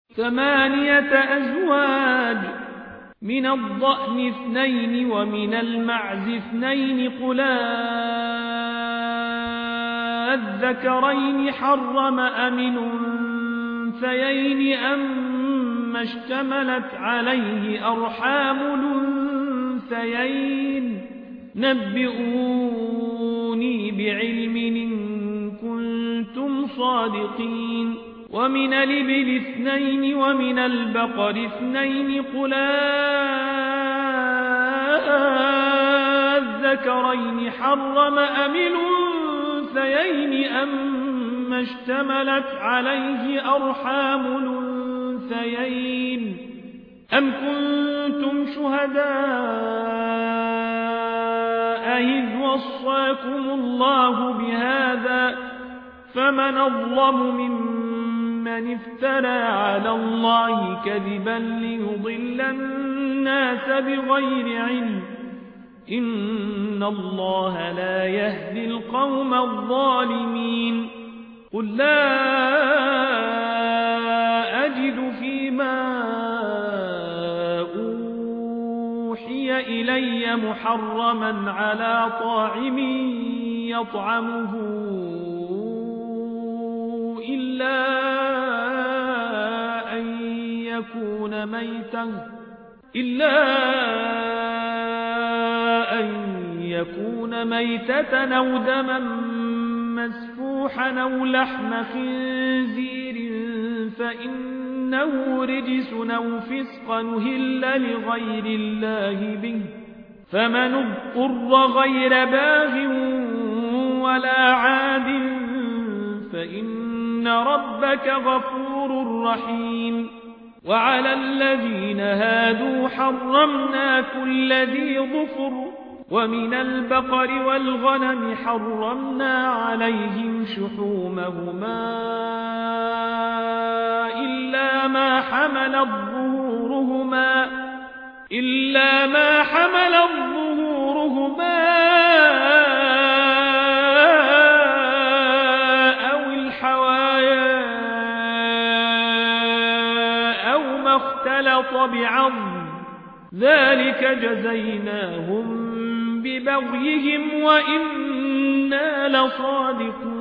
ثمانية أزواج من الضأن 2 ومن المعز 2 قل الذكرين حرم أم الأنثيين أما اشتملت عليه أرحام الأنثيين نبئوني بعلم إن كنتم صادقين ومن الإبل 2 ومن البقر 2 قل الذكرين حرم أم الأنثيين أما اشتملت عليه أرحام الأنثيين أم كنتم شهداء إذ وصاكم الله بهذا فمن أظلم ممن افترى على الله كذبا ليضل الناس بغير علم إن الله لا يهدي القوم الظالمين قل لا أجد فيما أوحي إلي محرما على طاعم يطعمه إلا أن يكون ميتة أو دما مسفوحا أو لحم خنزير فإنه رجس أو فسقا أهل لغير الله به فمن اضطر غير باغ ولا عاد فإن ربك غفور رحيم وعلى الذين هادوا حرمنا كل ذي ظفر ومن البقر والغنم حرمنا عليهم شحومهما إلا ما حملت ظهورهما أو الحوايا أو ما اختلط بعظم ذلك جزيناهم ببغيهم وإنا لصادقون